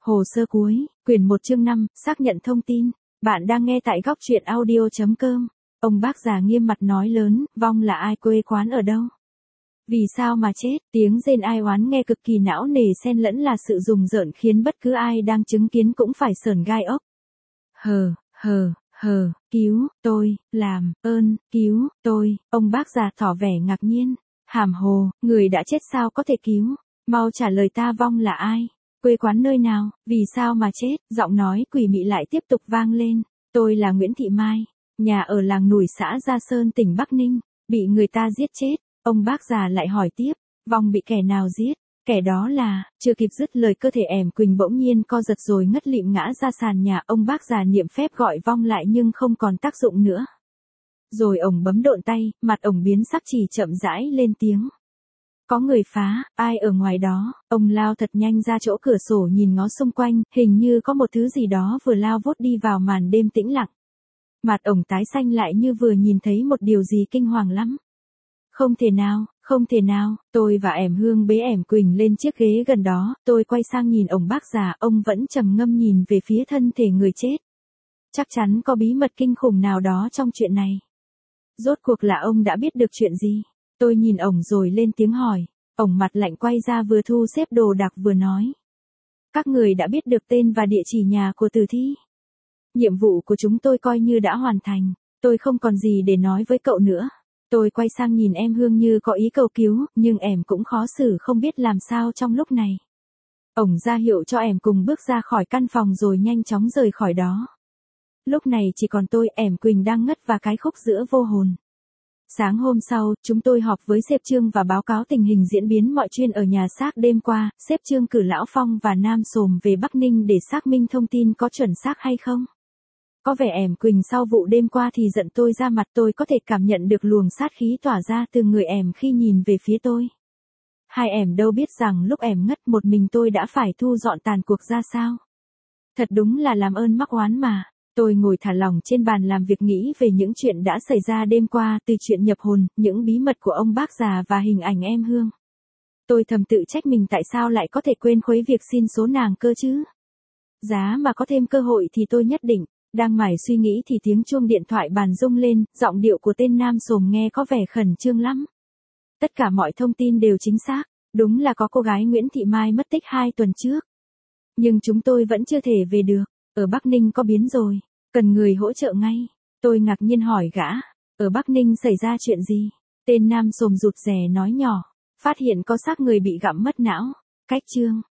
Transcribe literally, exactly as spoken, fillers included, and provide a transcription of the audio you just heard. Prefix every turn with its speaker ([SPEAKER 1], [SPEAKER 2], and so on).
[SPEAKER 1] Hồ sơ cuối, quyển một chương năm, xác nhận thông tin. Bạn đang nghe tại góc truyện audio chấm com. Ông bác già nghiêm mặt nói lớn, Vong là ai, quê quán ở đâu? Vì sao mà chết? Tiếng rên ai oán nghe cực kỳ não nề xen lẫn là sự rùng rợn khiến bất cứ ai đang chứng kiến cũng phải sởn gai ốc. Hờ, hờ, hờ, cứu, tôi, làm, ơn, cứu, tôi, ông bác già tỏ vẻ ngạc nhiên. Hàm hồ, người đã chết sao có thể cứu? Mau trả lời ta, Vong là ai? Quê quán nơi nào, vì sao mà chết? Giọng nói quỷ mị lại tiếp tục vang lên. Tôi là Nguyễn Thị Mai, nhà ở làng Nùi xã Gia Sơn tỉnh Bắc Ninh, bị người ta giết chết. Ông bác già lại hỏi tiếp, Vong bị kẻ nào giết? Kẻ đó là, chưa kịp dứt lời cơ thể ẻm Quỳnh bỗng nhiên co giật rồi ngất lịm ngã ra sàn nhà. Ông bác già niệm phép gọi Vong lại nhưng không còn tác dụng nữa. Rồi ổng bấm độn tay, mặt ổng biến sắc chỉ chậm rãi lên tiếng. Có người phá, ai ở ngoài đó? Ông lao thật nhanh ra chỗ cửa sổ nhìn ngó xung quanh, hình như có một thứ gì đó vừa lao vút đi vào màn đêm tĩnh lặng. Mặt ổng tái xanh lại như vừa nhìn thấy một điều gì kinh hoàng lắm. Không thể nào, không thể nào, tôi và ẻm Hương bế ẻm Quỳnh lên chiếc ghế gần đó, tôi quay sang nhìn ông bác già, ông vẫn trầm ngâm nhìn về phía thân thể người chết. Chắc chắn có bí mật kinh khủng nào đó trong chuyện này. Rốt cuộc là ông đã biết được chuyện gì? Tôi nhìn ổng rồi lên tiếng hỏi. Ổng mặt lạnh quay ra vừa thu xếp đồ đạc vừa nói. Các người đã biết được tên và địa chỉ nhà của tử thi. Nhiệm vụ của chúng tôi coi như đã hoàn thành. Tôi không còn gì để nói với cậu nữa. Tôi quay sang nhìn em Hương như có ý cầu cứu, nhưng ẻm cũng khó xử không biết làm sao trong lúc này. Ổng ra hiệu cho ẻm cùng bước ra khỏi căn phòng rồi nhanh chóng rời khỏi đó. Lúc này chỉ còn tôi, ẻm Quỳnh đang ngất và cái khúc giữa vô hồn. Sáng hôm sau, chúng tôi họp với sếp Trương và báo cáo tình hình diễn biến mọi chuyện ở nhà xác đêm qua. Sếp Trương cử Lão Phong và Nam Sồm về Bắc Ninh để xác minh thông tin có chuẩn xác hay không. Có vẻ ẻm Quỳnh sau vụ đêm qua thì giận tôi ra mặt, tôi có thể cảm nhận được luồng sát khí tỏa ra từ người ẻm khi nhìn về phía tôi. Hai ẻm đâu biết rằng lúc ẻm ngất một mình tôi đã phải thu dọn tàn cuộc ra sao. Thật đúng là làm ơn mắc oán mà. Tôi ngồi thả lỏng trên bàn làm việc nghĩ về những chuyện đã xảy ra đêm qua, từ chuyện nhập hồn, những bí mật của ông bác già và hình ảnh em Hương. Tôi thầm tự trách mình tại sao lại có thể quên khuấy việc xin số nàng cơ chứ. Giá mà có thêm cơ hội thì tôi nhất định. Đang mải suy nghĩ thì tiếng chuông điện thoại bàn rung lên, giọng điệu của tên Nam Sồm nghe có vẻ khẩn trương lắm. Tất cả mọi thông tin đều chính xác, đúng là có cô gái Nguyễn Thị Mai mất tích hai tuần trước. Nhưng chúng tôi vẫn chưa thể về được, ở Bắc Ninh có biến rồi, cần người hỗ trợ ngay. Tôi ngạc nhiên hỏi gã, ở Bắc Ninh xảy ra chuyện gì? Tên Nam Sồm rụt rè nói nhỏ, phát hiện có xác người bị gặm mất não, cách Trương,